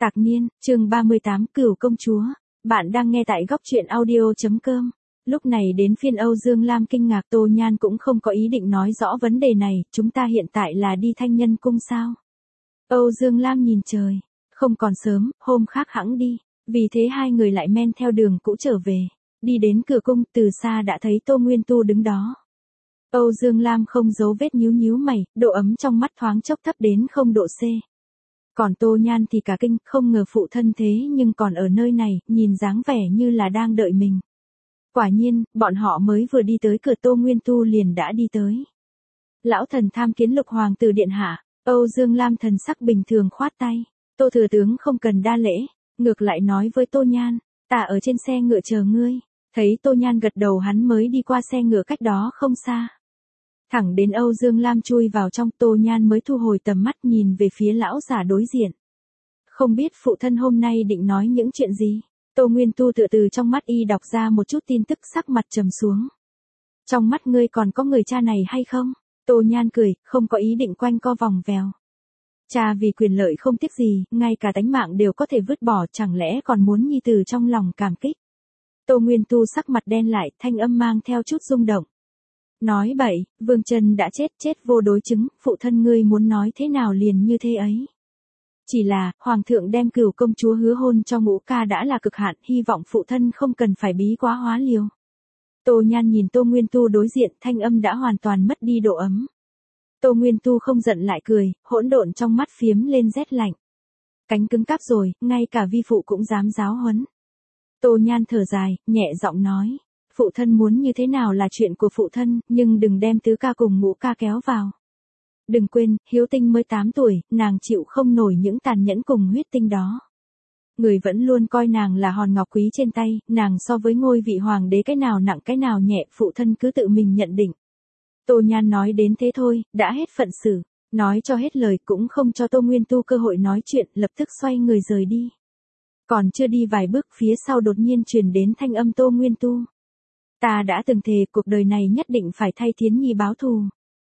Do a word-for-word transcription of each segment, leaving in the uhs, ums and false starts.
Tạc niên, chương ba mươi tám, Cửu công chúa. Bạn đang nghe tại góc truyện audio chấm com. Lúc này đến phiên Âu Dương Lam kinh ngạc, Tô Nhan cũng không có ý định nói rõ vấn đề này, chúng ta hiện tại là đi Thanh Nhân cung sao? Âu Dương Lam nhìn trời, không còn sớm, hôm khác hẵng đi, vì thế hai người lại men theo đường cũ trở về. Đi đến cửa cung, từ xa đã thấy Tô Nguyên Tu đứng đó. Âu Dương Lam không giấu vết nhíu nhíu mày, độ ấm trong mắt thoáng chốc thấp đến không độ C. Còn Tô Nhan thì cả kinh, không ngờ phụ thân thế nhưng còn ở nơi này, nhìn dáng vẻ như là đang đợi mình. Quả nhiên, bọn họ mới vừa đi tới cửa, Tô Nguyên Tu liền đã đi tới. Lão thần tham kiến Lục hoàng tử điện hạ. Âu Dương Lam thần sắc bình thường khoát tay. Tô thừa tướng không cần đa lễ, ngược lại nói với Tô Nhan, ta ở trên xe ngựa chờ ngươi. Thấy Tô Nhan gật đầu, hắn mới đi qua xe ngựa cách đó không xa. Thẳng đến Âu Dương Lam chui vào trong, Tô Nhan mới thu hồi tầm mắt nhìn về phía lão giả đối diện. Không biết phụ thân hôm nay định nói những chuyện gì? Tô Nguyên Tu tựa từ trong mắt y đọc ra một chút tin tức, sắc mặt trầm xuống. Trong mắt ngươi còn có người cha này hay không? Tô Nhan cười, không có ý định quanh co vòng vèo. Cha vì quyền lợi không tiếc gì, ngay cả tánh mạng đều có thể vứt bỏ, chẳng lẽ còn muốn nhi tử trong lòng cảm kích? Tô Nguyên Tu sắc mặt đen lại, thanh âm mang theo chút rung động. Nói bậy, Vương Trân đã chết, chết vô đối chứng, phụ thân ngươi muốn nói thế nào liền như thế ấy. Chỉ là, Hoàng thượng đem Cửu công chúa hứa hôn cho Ngũ ca đã là cực hạn, hy vọng phụ thân không cần phải bí quá hóa liều. Tô Nhan nhìn Tô Nguyên Tu đối diện, thanh âm đã hoàn toàn mất đi độ ấm. Tô Nguyên Tu không giận lại cười, hỗn độn trong mắt phiếm lên rét lạnh. Cánh cứng cáp rồi, ngay cả vi phụ cũng dám giáo huấn. Tô Nhan thở dài, nhẹ giọng nói. Phụ thân muốn như thế nào là chuyện của phụ thân, nhưng đừng đem tứ ca cùng Ngũ ca kéo vào. Đừng quên, Hiếu Tinh mới tám tuổi, nàng chịu không nổi những tàn nhẫn cùng huyết tinh đó. Người vẫn luôn coi nàng là hòn ngọc quý trên tay, nàng so với ngôi vị hoàng đế cái nào nặng cái nào nhẹ, phụ thân cứ tự mình nhận định. Tô Nhan nói đến thế thôi, đã hết phận xử, nói cho hết lời cũng không cho Tô Nguyên Tu cơ hội nói chuyện, lập tức xoay người rời đi. Còn chưa đi vài bước, phía sau đột nhiên truyền đến thanh âm Tô Nguyên Tu. Ta đã từng thề cuộc đời này nhất định phải thay Thiến Nhi báo thù.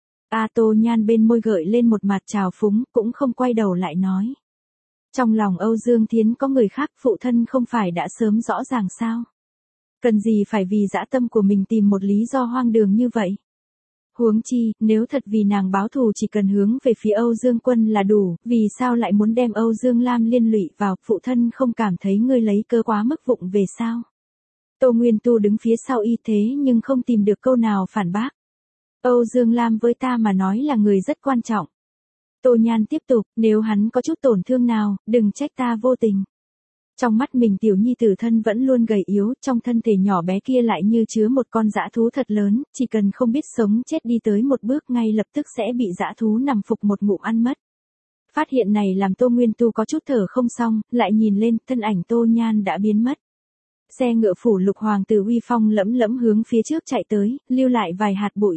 A Tô Nhan bên môi gợi lên một mặt trào phúng, cũng không quay đầu lại nói. Trong lòng Âu Dương Thiến có người khác, phụ thân không phải đã sớm rõ ràng sao? Cần gì phải vì dã tâm của mình tìm một lý do hoang đường như vậy? Huống chi, nếu thật vì nàng báo thù chỉ cần hướng về phía Âu Dương Quân là đủ, vì sao lại muốn đem Âu Dương Lam liên lụy vào, phụ thân không cảm thấy ngươi lấy cớ quá mức vụng về sao? Tô Nguyên Tu đứng phía sau y thế nhưng không tìm được câu nào phản bác. Âu Dương Lam với ta mà nói là người rất quan trọng. Tô Nhan tiếp tục, nếu hắn có chút tổn thương nào, đừng trách ta vô tình. Trong mắt mình tiểu nhi tử thân vẫn luôn gầy yếu, trong thân thể nhỏ bé kia lại như chứa một con dã thú thật lớn, chỉ cần không biết sống chết đi tới một bước ngay lập tức sẽ bị dã thú nằm phục một ngụm ăn mất. Phát hiện này làm Tô Nguyên Tu có chút thở không xong, lại nhìn lên, thân ảnh Tô Nhan đã biến mất. Xe ngựa phủ Lục hoàng tử uy phong lẫm lẫm hướng phía trước chạy tới, lưu lại vài hạt bụi.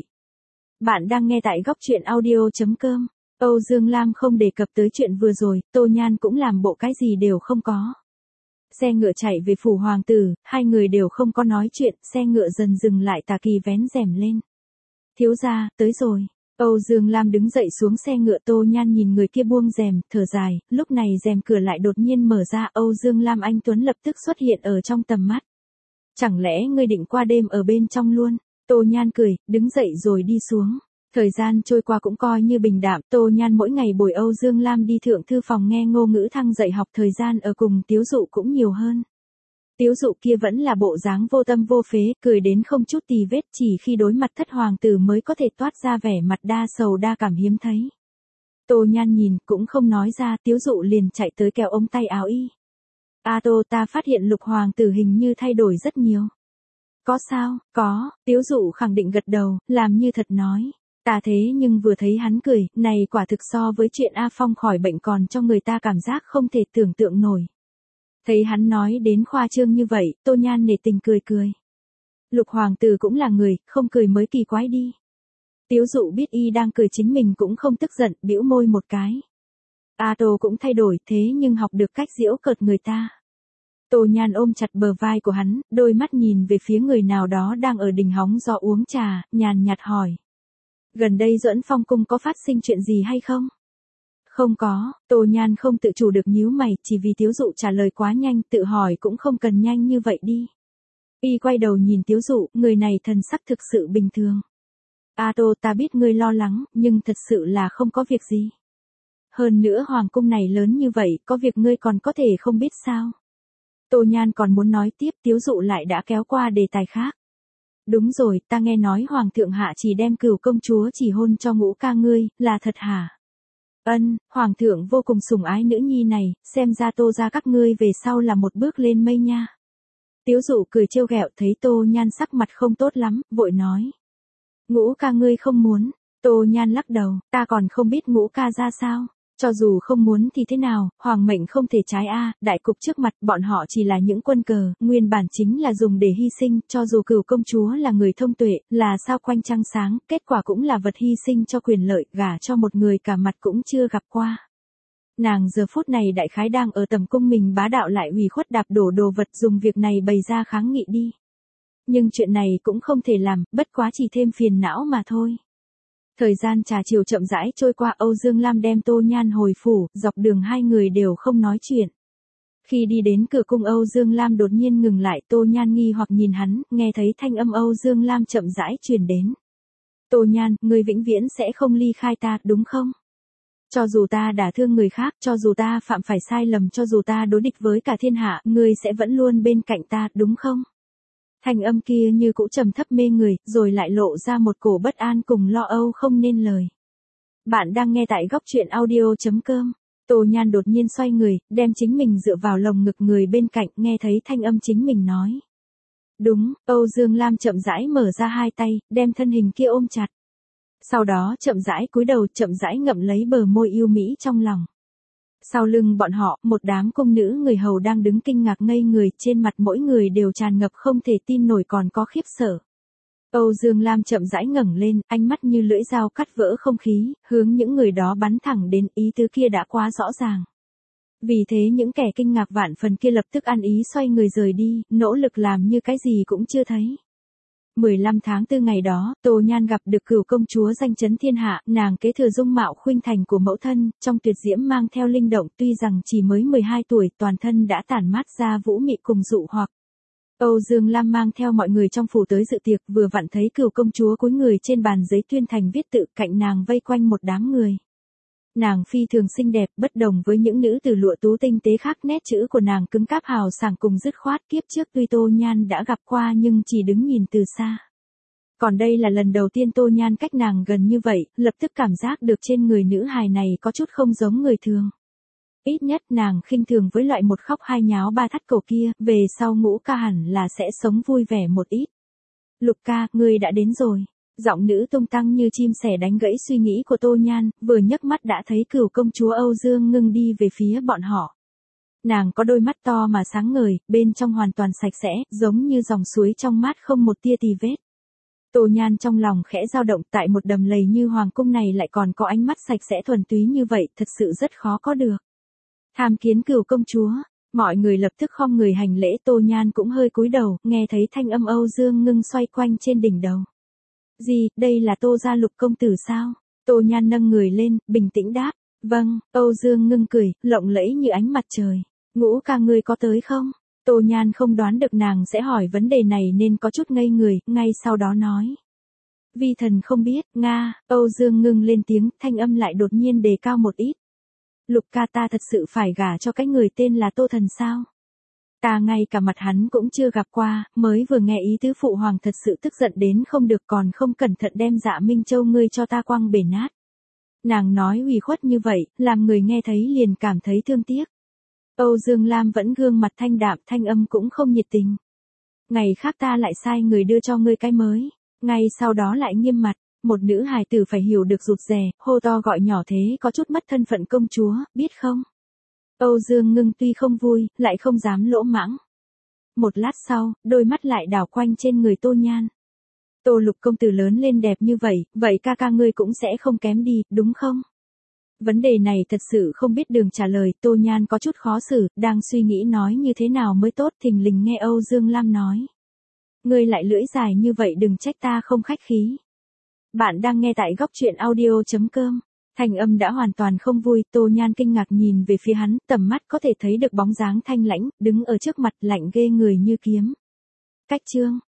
Bạn đang nghe tại góc truyện audio chấm com. Âu Dương Lam không đề cập tới chuyện vừa rồi, Tô Nhan cũng làm bộ cái gì đều không có. Xe ngựa chạy về phủ hoàng tử, hai người đều không có nói chuyện, xe ngựa dần dừng lại, Tà Kỳ vén rèm lên. Thiếu gia, tới rồi. Âu Dương Lam đứng dậy xuống xe ngựa, Tô Nhan nhìn người kia buông rèm, thở dài, lúc này rèm cửa lại đột nhiên mở ra, Âu Dương Lam anh tuấn lập tức xuất hiện ở trong tầm mắt. Chẳng lẽ ngươi định qua đêm ở bên trong luôn? Tô Nhan cười, đứng dậy rồi đi xuống. Thời gian trôi qua cũng coi như bình đạm, Tô Nhan mỗi ngày bồi Âu Dương Lam đi thượng thư phòng nghe Ngô Ngữ Thăng dạy học, thời gian ở cùng Tiếu Dụ cũng nhiều hơn. Tiếu Dụ kia vẫn là bộ dáng vô tâm vô phế, cười đến không chút tì vết, chỉ khi đối mặt thất hoàng tử mới có thể toát ra vẻ mặt đa sầu đa cảm hiếm thấy. Tô Nhan nhìn, cũng không nói ra, Tiếu Dụ liền chạy tới kéo ống tay áo y. A Tô, ta phát hiện Lục hoàng tử hình như thay đổi rất nhiều. Có sao? Có, Tiếu Dụ khẳng định gật đầu, làm như thật nói. Ta thế nhưng vừa thấy hắn cười, này quả thực so với chuyện A Phong khỏi bệnh còn cho người ta cảm giác không thể tưởng tượng nổi. Thấy hắn nói đến khoa trương như vậy, Tô Nhan nể tình cười cười. Lục hoàng tử cũng là người, không cười mới kỳ quái đi. Tiếu Dụ biết y đang cười chính mình cũng không tức giận, bĩu môi một cái. A Tô cũng thay đổi, thế nhưng học được cách giễu cợt người ta. Tô Nhan ôm chặt bờ vai của hắn, đôi mắt nhìn về phía người nào đó đang ở đình hóng gió uống trà, nhàn nhạt hỏi. Gần đây Duẫn Phong cung có phát sinh chuyện gì hay không? Không có, Tô Nhan không tự chủ được nhíu mày, chỉ vì Tiếu Dụ trả lời quá nhanh, tự hỏi cũng không cần nhanh như vậy đi. Y quay đầu nhìn Tiếu Dụ, người này thần sắc thực sự bình thường. A Tô, ta biết ngươi lo lắng, nhưng thật sự là không có việc gì. Hơn nữa hoàng cung này lớn như vậy, có việc ngươi còn có thể không biết sao. Tô Nhan còn muốn nói tiếp, Tiếu Dụ lại đã kéo qua đề tài khác. Đúng rồi, ta nghe nói hoàng thượng hạ chỉ đem Cửu công chúa chỉ hôn cho Ngũ ca ngươi, là thật hả? Ân, hoàng thượng vô cùng sủng ái nữ nhi này, xem ra Tô gia các ngươi về sau là một bước lên mây nha. Tiếu Dụ cười trêu ghẹo, thấy Tô Nhan sắc mặt không tốt lắm, vội nói. Ngũ ca ngươi không muốn, Tô Nhan lắc đầu, ta còn không biết Ngũ ca ra sao. Cho dù không muốn thì thế nào, hoàng mệnh không thể trái a, đại cục trước mặt bọn họ chỉ là những quân cờ, nguyên bản chính là dùng để hy sinh, cho dù Cửu công chúa là người thông tuệ, là sao quanh trăng sáng, kết quả cũng là vật hy sinh cho quyền lợi, gả cho một người cả mặt cũng chưa gặp qua. Nàng giờ phút này đại khái đang ở tầm cung mình bá đạo lại ủy khuất đạp đổ đồ vật, dùng việc này bày ra kháng nghị đi. Nhưng chuyện này cũng không thể làm, bất quá chỉ thêm phiền não mà thôi. Thời gian trà chiều chậm rãi trôi qua, Âu Dương Lam đem Tô Nhan hồi phủ, dọc đường hai người đều không nói chuyện. Khi đi đến cửa cung, Âu Dương Lam đột nhiên ngừng lại, Tô Nhan nghi hoặc nhìn hắn, nghe thấy thanh âm Âu Dương Lam chậm rãi truyền đến. Tô Nhan, ngươi vĩnh viễn sẽ không ly khai ta, đúng không? Cho dù ta đả thương người khác, cho dù ta phạm phải sai lầm, cho dù ta đối địch với cả thiên hạ, ngươi sẽ vẫn luôn bên cạnh ta, đúng không? Thanh âm kia như cũ trầm thấp mê người, rồi lại lộ ra một cổ bất an cùng lo âu không nên lời. Bạn đang nghe tại góc truyện audio chấm com. Tô Nhan đột nhiên xoay người, đem chính mình dựa vào lồng ngực người bên cạnh, nghe thấy thanh âm chính mình nói. Đúng, Âu Dương Lam chậm rãi mở ra hai tay, đem thân hình kia ôm chặt. Sau đó chậm rãi cúi đầu, chậm rãi ngậm lấy bờ môi yêu mỹ trong lòng. Sau lưng bọn họ, một đám cung nữ người hầu đang đứng kinh ngạc ngây người, trên mặt mỗi người đều tràn ngập không thể tin nổi còn có khiếp sợ. Âu Dương Lam chậm rãi ngẩng lên, ánh mắt như lưỡi dao cắt vỡ không khí, hướng những người đó bắn thẳng đến, ý tứ kia đã quá rõ ràng. Vì thế những kẻ kinh ngạc vạn phần kia lập tức ăn ý xoay người rời đi, nỗ lực làm như cái gì cũng chưa thấy. mười lăm tháng tư ngày đó, Tô Nhan gặp được Cửu công chúa danh chấn thiên hạ, nàng kế thừa dung mạo khuynh thành của mẫu thân, trong tuyệt diễm mang theo linh động, tuy rằng chỉ mới mười hai tuổi, toàn thân đã tản mát ra vũ mị cùng dụ hoặc. Âu Dương Lam mang theo mọi người trong phủ tới dự tiệc, vừa vặn thấy Cửu công chúa cúi người trên bàn giấy tuyên thành viết tự, cạnh nàng vây quanh một đám người. Nàng phi thường xinh đẹp, bất đồng với những nữ tử lụa tú tinh tế khác, nét chữ của nàng cứng cáp hào sảng cùng dứt khoát, kiếp trước tuy Tô Nhan đã gặp qua nhưng chỉ đứng nhìn từ xa. Còn đây là lần đầu tiên Tô Nhan cách nàng gần như vậy, lập tức cảm giác được trên người nữ hài này có chút không giống người thường. Ít nhất nàng khinh thường với loại một khóc hai nháo ba thắt cổ kia, về sau Ngũ ca hẳn là sẽ sống vui vẻ một ít. Lục ca, ngươi đã đến rồi. Giọng nữ tung tăng như chim sẻ đánh gãy suy nghĩ của Tô Nhan, vừa nhấc mắt đã thấy Cửu công chúa Âu Dương Ngưng đi về phía bọn họ. Nàng có đôi mắt to mà sáng ngời, bên trong hoàn toàn sạch sẽ, giống như dòng suối trong mát không một tia tì vết. Tô Nhan trong lòng khẽ dao động, tại một đầm lầy như hoàng cung này lại còn có ánh mắt sạch sẽ thuần túy như vậy, thật sự rất khó có được. Tham kiến Cửu công chúa, mọi người lập tức khom người hành lễ, Tô Nhan cũng hơi cúi đầu, nghe thấy thanh âm Âu Dương Ngưng xoay quanh trên đỉnh đầu. Gì, đây là Tô gia Lục công tử sao? Tô Nhan nâng người lên, bình tĩnh đáp. Vâng, Âu Dương Ngưng cười, lộng lẫy như ánh mặt trời. Ngũ ca ngươi có tới không? Tô Nhan không đoán được nàng sẽ hỏi vấn đề này nên có chút ngây người, ngay sau đó nói. Vi thần không biết, Nga, Âu Dương Ngưng lên tiếng, thanh âm lại đột nhiên đề cao một ít. Lục ca, ta thật sự phải gả cho cái người tên là Tô Thần sao? Ta ngay cả mặt hắn cũng chưa gặp qua, mới vừa nghe ý tứ phụ hoàng thật sự tức giận đến không được, còn không cẩn thận đem Dạ Minh Châu ngươi cho ta quăng bể nát. Nàng nói ủy khuất như vậy, làm người nghe thấy liền cảm thấy thương tiếc. Âu Dương Lam vẫn gương mặt thanh đạm, thanh âm cũng không nhiệt tình. Ngày khác ta lại sai người đưa cho ngươi cái mới, ngay sau đó lại nghiêm mặt. Một nữ hài tử phải hiểu được rụt rè, hô to gọi nhỏ thế có chút mất thân phận công chúa, biết không? Âu Dương Ngưng tuy không vui, lại không dám lỗ mãng. Một lát sau, đôi mắt lại đảo quanh trên người Tô Nhan. Tô Lục công tử lớn lên đẹp như vậy, vậy ca ca ngươi cũng sẽ không kém đi, đúng không? Vấn đề này thật sự không biết đường trả lời, Tô Nhan có chút khó xử, đang suy nghĩ nói như thế nào mới tốt, thình lình nghe Âu Dương Lam nói. Ngươi lại lưỡi dài như vậy, đừng trách ta không khách khí. Bạn đang nghe tại góc truyện audio chấm com. Thanh âm đã hoàn toàn không vui, Tô Nhan kinh ngạc nhìn về phía hắn, tầm mắt có thể thấy được bóng dáng thanh lãnh, đứng ở trước mặt lạnh ghê người như kiếm. Cách chương,